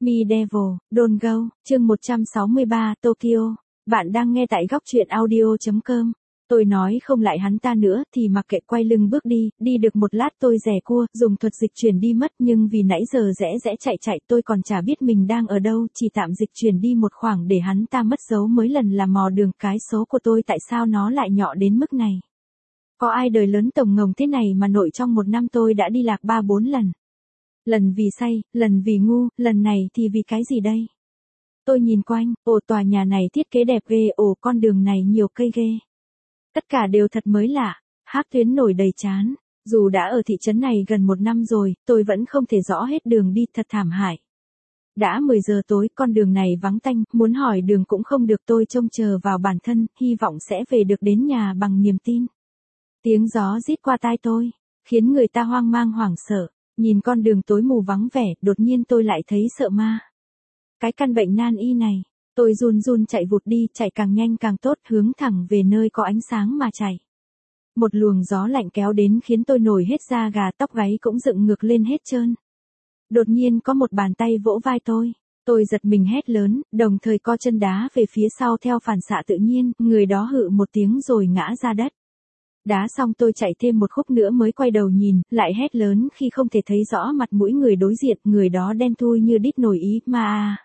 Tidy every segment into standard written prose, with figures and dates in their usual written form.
Me Devil, Don't Go, chương 163, Tokyo. Bạn đang nghe tại góc truyện audio.com. Tôi nói không lại hắn ta nữa thì mặc kệ, quay lưng bước đi, đi được một lát tôi rẽ cua, dùng thuật dịch chuyển đi mất, nhưng vì nãy giờ rẽ chạy tôi còn chả biết mình đang ở đâu, chỉ tạm dịch chuyển đi một khoảng để hắn ta mất dấu mới lần là mò đường. Cái số của tôi tại sao nó lại nhỏ đến mức này? Có ai đời lớn tổng ngồng thế này mà nội trong một năm tôi đã đi lạc 3-4 lần. Lần vì say, lần vì ngu, lần này thì vì cái gì đây? Tôi nhìn quanh, tòa nhà này thiết kế đẹp ghê, con đường này nhiều cây ghê. Tất cả đều thật mới lạ, Hắc Tuyến nổi đầy trán. Dù đã ở thị trấn này gần một năm rồi, tôi vẫn không thể rõ hết đường đi, thật thảm hại. Đã 10 giờ tối, con đường này vắng tanh, muốn hỏi đường cũng không được, tôi trông chờ vào bản thân, hy vọng sẽ về được đến nhà bằng niềm tin. Tiếng gió rít qua tai tôi, khiến người ta hoang mang hoảng sợ. Nhìn con đường tối mù vắng vẻ, đột nhiên tôi lại thấy sợ ma. Cái căn bệnh nan y này, tôi run chạy vụt đi, chạy càng nhanh càng tốt, hướng thẳng về nơi có ánh sáng mà chạy. Một luồng gió lạnh kéo đến khiến tôi nổi hết da gà, tóc gáy cũng dựng ngược lên hết trơn. Đột nhiên có một bàn tay vỗ vai tôi giật mình hét lớn, đồng thời co chân đá về phía sau theo phản xạ tự nhiên, người đó hự một tiếng rồi ngã ra đất. Đá xong tôi chạy thêm một khúc nữa mới quay đầu nhìn, lại hét lớn khi không thể thấy rõ mặt mũi người đối diện, người đó đen thui như đít nồi ý, mà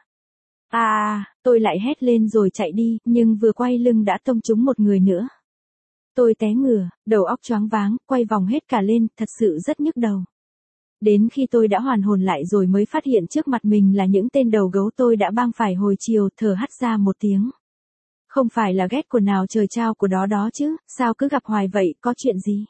tôi lại hét lên rồi chạy đi, nhưng vừa quay lưng đã tông trúng một người nữa. Tôi té ngửa, đầu óc choáng váng, quay vòng hết cả lên, thật sự rất nhức đầu. Đến khi tôi đã hoàn hồn lại rồi mới phát hiện trước mặt mình là những tên đầu gấu tôi đã bang phải hồi chiều, thở hắt ra một tiếng. Không phải là ghét của nào trời trao của đó chứ, sao cứ gặp hoài vậy, có chuyện gì?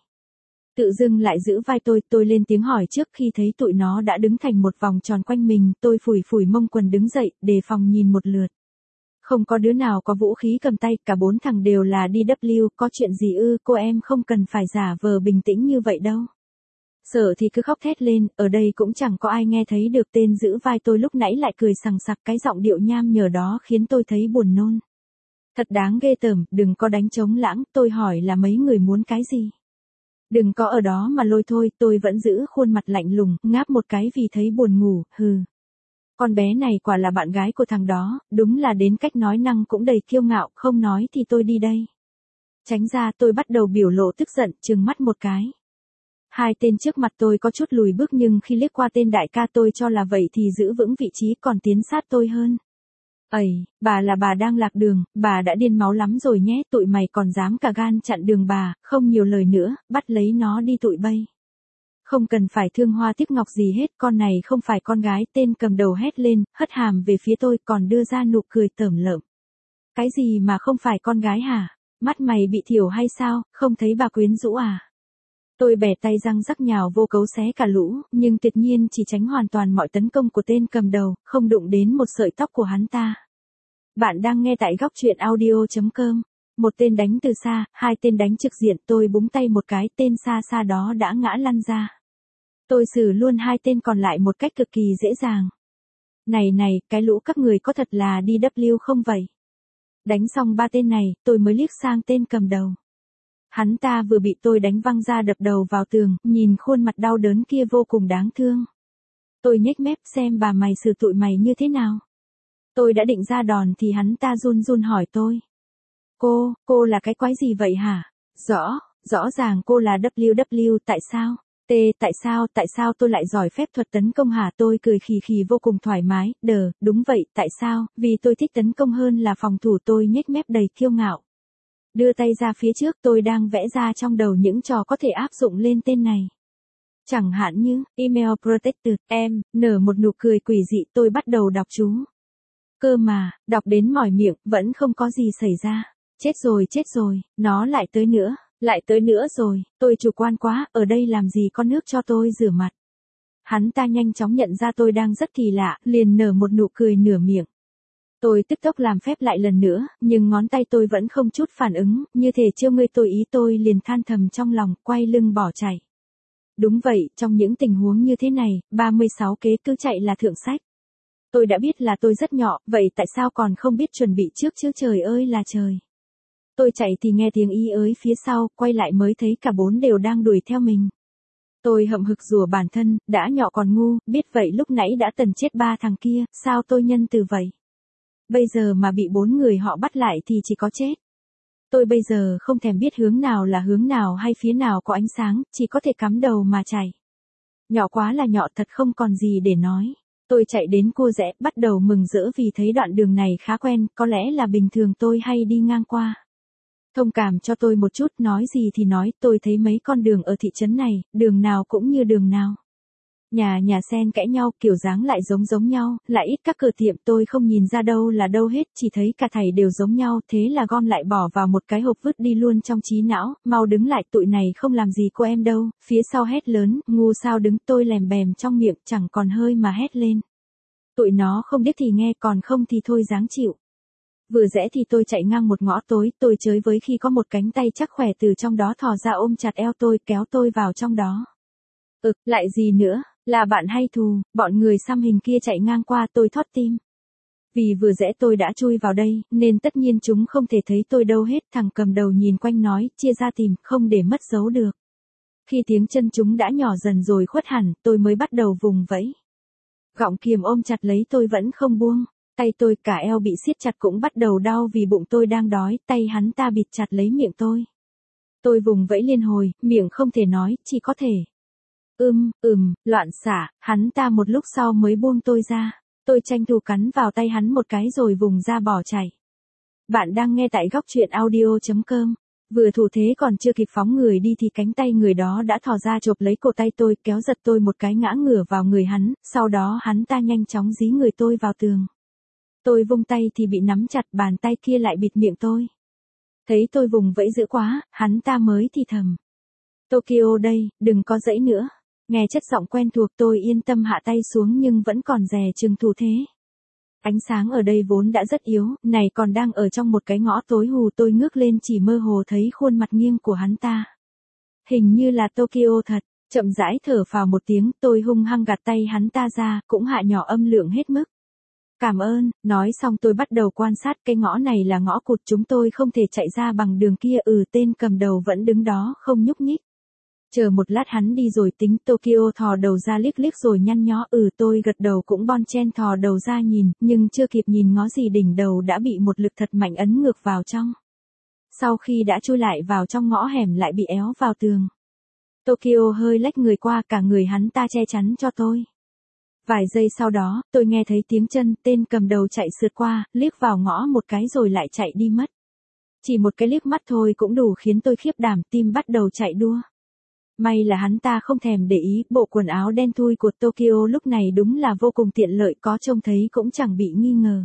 Tự dưng lại giữ vai tôi lên tiếng hỏi trước khi thấy tụi nó đã đứng thành một vòng tròn quanh mình, tôi phủi mông quần đứng dậy, đề phòng nhìn một lượt. Không có đứa nào có vũ khí cầm tay, cả 4 thằng đều là DW, có chuyện gì ư? Cô em không cần phải giả vờ bình tĩnh như vậy đâu. Sợ thì cứ khóc thét lên, ở đây cũng chẳng có ai nghe thấy được. Tên giữ vai tôi lúc nãy lại cười sằng sặc, cái giọng điệu nham nhở đó khiến tôi thấy buồn nôn. Thật đáng ghê tởm, đừng có đánh trống lãng, tôi hỏi là mấy người muốn cái gì? Đừng có ở đó mà lôi thôi, tôi vẫn giữ khuôn mặt lạnh lùng, ngáp một cái vì thấy buồn ngủ, hừ. Con bé này quả là bạn gái của thằng đó, đúng là đến cách nói năng cũng đầy kiêu ngạo, không nói thì tôi đi đây. Tránh ra, tôi bắt đầu biểu lộ tức giận, trừng mắt một cái. Hai tên trước mặt tôi có chút lùi bước nhưng khi liếc qua tên đại ca tôi cho là vậy thì giữ vững vị trí còn tiến sát tôi hơn. Ây, bà là bà đang lạc đường, bà đã điên máu lắm rồi nhé, tụi mày còn dám cả gan chặn đường bà, không nhiều lời nữa, bắt lấy nó đi tụi bay. Không cần phải thương hoa tiếc ngọc gì hết, con này không phải con gái, tên cầm đầu hét lên, hất hàm về phía tôi còn đưa ra nụ cười tởm lợm. Cái gì mà không phải con gái hả? Mắt mày bị thiểu hay sao, không thấy bà quyến rũ à? Tôi bẻ tay răng rắc nhào vô cấu xé cả lũ, nhưng tuyệt nhiên chỉ tránh hoàn toàn mọi tấn công của tên cầm đầu, không đụng đến một sợi tóc của hắn ta. Bạn đang nghe tại góc truyện audio.com. Một tên đánh từ xa, hai tên đánh trực diện, tôi búng tay một cái, tên xa đó đã ngã lăn ra. Tôi xử luôn hai tên còn lại một cách cực kỳ dễ dàng. Này, cái lũ các người có thật là DW không vậy? Đánh xong 3 tên này, tôi mới liếc sang tên cầm đầu. Hắn ta vừa bị tôi đánh văng ra đập đầu vào tường, nhìn khuôn mặt đau đớn kia vô cùng đáng thương. Tôi nhếch mép xem bà mày xử tụi mày như thế nào. Tôi đã định ra đòn thì hắn ta run hỏi tôi. Cô là cái quái gì vậy hả? Rõ ràng cô là WW, tại sao? Tại sao tôi lại giỏi phép thuật tấn công hả? Tôi cười khì vô cùng thoải mái, đúng vậy, tại sao? Vì tôi thích tấn công hơn là phòng thủ, tôi nhếch mép đầy kiêu ngạo. Đưa tay ra phía trước, tôi đang vẽ ra trong đầu những trò có thể áp dụng lên tên này. Chẳng hạn như, Email Protected, nở một nụ cười quỷ dị, tôi bắt đầu đọc chú. Cơ mà, đọc đến mỏi miệng, vẫn không có gì xảy ra. Chết rồi, nó lại tới nữa rồi, tôi chủ quan quá, ở đây làm gì có nước cho tôi rửa mặt. Hắn ta nhanh chóng nhận ra tôi đang rất kỳ lạ, liền nở một nụ cười nửa miệng. Tôi tức tốc làm phép lại lần nữa, nhưng ngón tay tôi vẫn không chút phản ứng, như thể trêu ngươi tôi ý, tôi liền than thầm trong lòng, quay lưng bỏ chạy. Đúng vậy, trong những tình huống như thế này, 36 kế cứ chạy là thượng sách. Tôi đã biết là tôi rất nhỏ, vậy tại sao còn không biết chuẩn bị trước chứ, trời ơi là trời. Tôi chạy thì nghe tiếng y ới phía sau, quay lại mới thấy cả 4 đều đang đuổi theo mình. Tôi hậm hực rủa bản thân, đã nhỏ còn ngu, biết vậy lúc nãy đã tần chết 3 thằng kia, sao tôi nhân từ vậy? Bây giờ mà bị 4 người họ bắt lại thì chỉ có chết. Tôi bây giờ không thèm biết hướng nào là hướng nào hay phía nào có ánh sáng, chỉ có thể cắm đầu mà chạy. Nhỏ quá là nhỏ thật không còn gì để nói. Tôi chạy đến cua rẽ, bắt đầu mừng rỡ vì thấy đoạn đường này khá quen, có lẽ là bình thường tôi hay đi ngang qua. Thông cảm cho tôi một chút, nói gì thì nói, tôi thấy mấy con đường ở thị trấn này, đường nào cũng như đường nào. Nhà xen kẽ nhau, kiểu dáng lại giống nhau, lại ít các cửa tiệm, tôi không nhìn ra đâu là đâu hết, chỉ thấy cả thảy đều giống nhau, thế là gom lại bỏ vào một cái hộp vứt đi luôn trong trí não, mau đứng lại, tụi này không làm gì cô em đâu, phía sau hét lớn, ngu sao đứng, tôi lèm bèm trong miệng, chẳng còn hơi mà hét lên. Tụi nó không biết thì nghe, còn không thì thôi dáng chịu. Vừa rẽ thì tôi chạy ngang một ngõ tối, tôi chới với khi có một cánh tay chắc khỏe từ trong đó thò ra ôm chặt eo tôi, kéo tôi vào trong đó. Lại gì nữa, là bạn hay thù, bọn người xăm hình kia chạy ngang qua, tôi thót tim. Vì vừa rẽ tôi đã chui vào đây, nên tất nhiên chúng không thể thấy tôi đâu hết, thằng cầm đầu nhìn quanh nói, chia ra tìm, không để mất dấu được. Khi tiếng chân chúng đã nhỏ dần rồi khuất hẳn, tôi mới bắt đầu vùng vẫy. Gọng kiềm ôm chặt lấy tôi vẫn không buông. Tay tôi cả eo bị siết chặt cũng bắt đầu đau vì bụng tôi đang đói, tay hắn ta bịt chặt lấy miệng tôi. Tôi vùng vẫy liên hồi, miệng không thể nói, chỉ có thể. Loạn xả, hắn ta một lúc sau mới buông tôi ra. Tôi tranh thủ cắn vào tay hắn một cái rồi vùng ra bỏ chạy. Bạn đang nghe tại góc truyện audio.com. Vừa thủ thế còn chưa kịp phóng người đi thì cánh tay người đó đã thò ra chộp lấy cổ tay tôi, kéo giật tôi một cái ngã ngửa vào người hắn, sau đó hắn ta nhanh chóng dí người tôi vào tường. Tôi vung tay thì bị nắm chặt, bàn tay kia lại bịt miệng tôi. Thấy tôi vùng vẫy dữ quá, hắn ta mới thì thầm. Tokyo đây, đừng có dãy nữa. Nghe chất giọng quen thuộc tôi yên tâm hạ tay xuống nhưng vẫn còn dè chừng thủ thế. Ánh sáng ở đây vốn đã rất yếu, này còn đang ở trong một cái ngõ tối hù, tôi ngước lên chỉ mơ hồ thấy khuôn mặt nghiêng của hắn ta. Hình như là Tokyo thật, chậm rãi thở phào một tiếng, tôi hung hăng gạt tay hắn ta ra, cũng hạ nhỏ âm lượng hết mức. Cảm ơn, nói xong tôi bắt đầu quan sát, cái ngõ này là ngõ cụt, chúng tôi không thể chạy ra bằng đường kia. Tên cầm đầu vẫn đứng đó không nhúc nhích. Chờ một lát hắn đi rồi tính. Tokyo thò đầu ra liếc liếc rồi nhăn nhó. Tôi gật đầu cũng bon chen thò đầu ra nhìn, nhưng chưa kịp nhìn ngó gì đỉnh đầu đã bị một lực thật mạnh ấn ngược vào trong. Sau khi đã chui lại vào trong ngõ hẻm lại bị éo vào tường. Tokyo hơi lách người qua, cả người hắn ta che chắn cho tôi. Vài giây sau đó, tôi nghe thấy tiếng chân, tên cầm đầu chạy sượt qua, liếc vào ngõ một cái rồi lại chạy đi mất. Chỉ một cái liếc mắt thôi cũng đủ khiến tôi khiếp đảm, tim bắt đầu chạy đua. May là hắn ta không thèm để ý, bộ quần áo đen thui của Tokyo lúc này đúng là vô cùng tiện lợi, có trông thấy cũng chẳng bị nghi ngờ.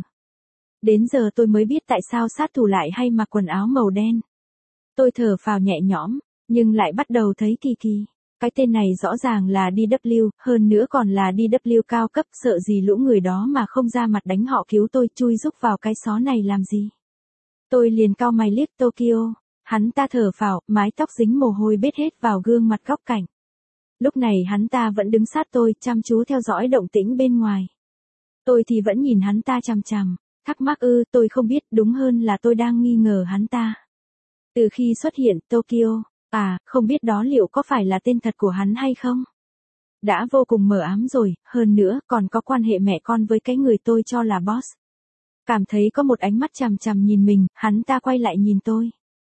Đến giờ tôi mới biết tại sao sát thủ lại hay mặc quần áo màu đen. Tôi thở phào nhẹ nhõm, nhưng lại bắt đầu thấy kỳ kỳ. Cái tên này rõ ràng là DW, hơn nữa còn là DW cao cấp, sợ gì lũ người đó mà không ra mặt đánh họ cứu tôi, chui rúc vào cái xó này làm gì. Tôi liền cau mày liếc Tokyo, hắn ta thở phào, mái tóc dính mồ hôi bết hết vào gương mặt góc cạnh. Lúc này hắn ta vẫn đứng sát tôi, chăm chú theo dõi động tĩnh bên ngoài. Tôi thì vẫn nhìn hắn ta chằm chằm, thắc mắc tôi không biết, đúng hơn là tôi đang nghi ngờ hắn ta. Từ khi xuất hiện, Tokyo, không biết đó liệu có phải là tên thật của hắn hay không? Đã vô cùng mờ ám rồi, hơn nữa còn có quan hệ mẹ con với cái người tôi cho là boss. Cảm thấy có một ánh mắt chằm chằm nhìn mình, hắn ta quay lại nhìn tôi.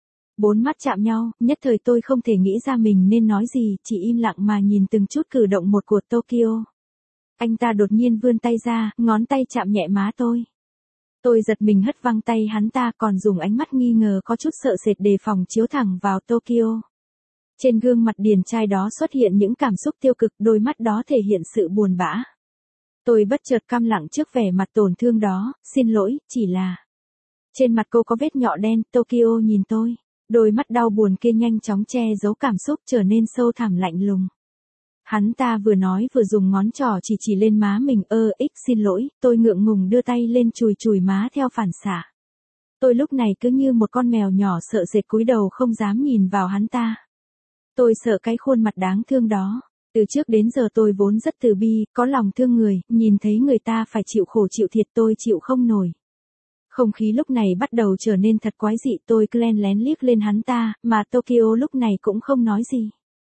4 mắt chạm nhau, nhất thời tôi không thể nghĩ ra mình nên nói gì, chỉ im lặng mà nhìn từng chút cử động một của Tokyo. Anh ta đột nhiên vươn tay ra, ngón tay chạm nhẹ má tôi. Tôi giật mình hất văng tay hắn ta, còn dùng ánh mắt nghi ngờ có chút sợ sệt đề phòng chiếu thẳng vào Tokyo. Trên gương mặt điển trai đó xuất hiện những cảm xúc tiêu cực, đôi mắt đó thể hiện sự buồn bã. Tôi bất chợt câm lặng trước vẻ mặt tổn thương đó, xin lỗi, chỉ là... Trên mặt cô có vết nhọ đen, Tokyo nhìn tôi. Đôi mắt đau buồn kia nhanh chóng che giấu cảm xúc trở nên sâu thẳm lạnh lùng. Hắn ta vừa nói vừa dùng ngón trỏ chỉ lên má mình. Xin lỗi, tôi ngượng ngùng đưa tay lên chùi chùi má theo phản xạ. Tôi lúc này cứ như một con mèo nhỏ sợ sệt cúi đầu không dám nhìn vào hắn ta. Tôi sợ cái khuôn mặt đáng thương đó. Từ trước đến giờ tôi vốn rất từ bi, có lòng thương người, nhìn thấy người ta phải chịu khổ chịu thiệt tôi chịu không nổi. Không khí lúc này bắt đầu trở nên thật quái dị, tôi len lén liếc lên hắn ta, mà Tokyo lúc này cũng không nói gì.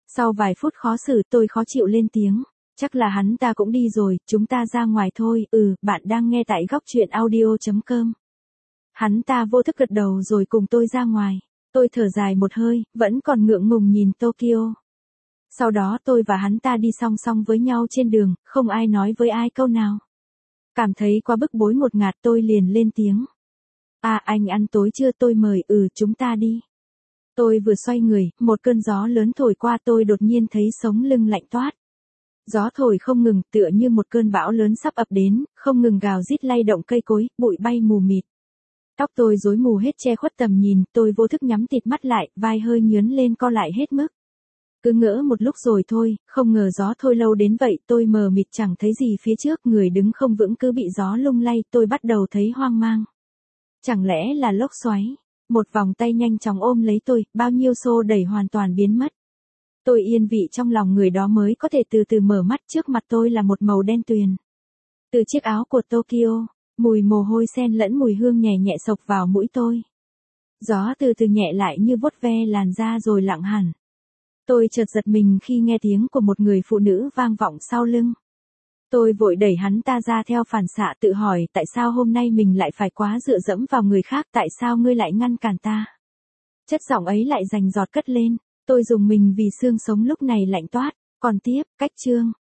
Sau vài phút khó xử tôi khó chịu lên tiếng. Chắc là hắn ta cũng đi rồi, chúng ta ra ngoài thôi. Bạn đang nghe tại góc truyện audio.com. Hắn ta vô thức gật đầu rồi cùng tôi ra ngoài. Tôi thở dài một hơi, vẫn còn ngượng ngùng nhìn Tokyo. Sau đó tôi và hắn ta đi song song với nhau trên đường, không ai nói với ai câu nào. Cảm thấy quá bức bối ngột ngạt tôi liền lên tiếng. Anh ăn tối chưa, tôi mời. Chúng ta đi. Tôi vừa xoay người, một cơn gió lớn thổi qua tôi đột nhiên thấy sống lưng lạnh toát. Gió thổi không ngừng tựa như một cơn bão lớn sắp ập đến, không ngừng gào rít lay động cây cối, bụi bay mù mịt. Tóc tôi rối mù hết che khuất tầm nhìn, tôi vô thức nhắm tịt mắt lại, vai hơi nhướn lên co lại hết mức. Cứ ngỡ một lúc rồi thôi, không ngờ gió thôi lâu đến vậy, tôi mờ mịt chẳng thấy gì phía trước, người đứng không vững cứ bị gió lung lay, tôi bắt đầu thấy hoang mang. Chẳng lẽ là lốc xoáy? Một vòng tay nhanh chóng ôm lấy tôi, bao nhiêu xô đẩy hoàn toàn biến mất. Tôi yên vị trong lòng người đó mới có thể từ từ mở mắt, trước mặt tôi là một màu đen tuyền. Từ chiếc áo của Tokyo, mùi mồ hôi xen lẫn mùi hương nhẹ nhẹ xộc vào mũi tôi. Gió từ từ nhẹ lại như vuốt ve làn da rồi lặng hẳn. Tôi chợt giật mình khi nghe tiếng của một người phụ nữ vang vọng sau lưng. Tôi vội đẩy hắn ta ra theo phản xạ, tự hỏi tại sao hôm nay mình lại phải quá dựa dẫm vào người khác, tại sao ngươi lại ngăn cản ta. Chất giọng ấy lại rành rọt cất lên, tôi rùng mình vì xương sống lúc này lạnh toát. Còn tiếp, cách chương.